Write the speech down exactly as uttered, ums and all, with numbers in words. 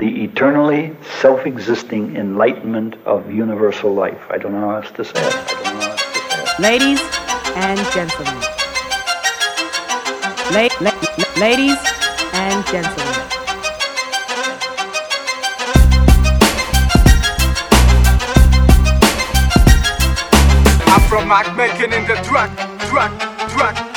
the eternally self-existing enlightenment of universal life. I don't know how else to say it. I don't know how else to say it. Ladies and gentlemen. La- la- la- ladies and gentlemen. I'm from Mac making in the track, track, track.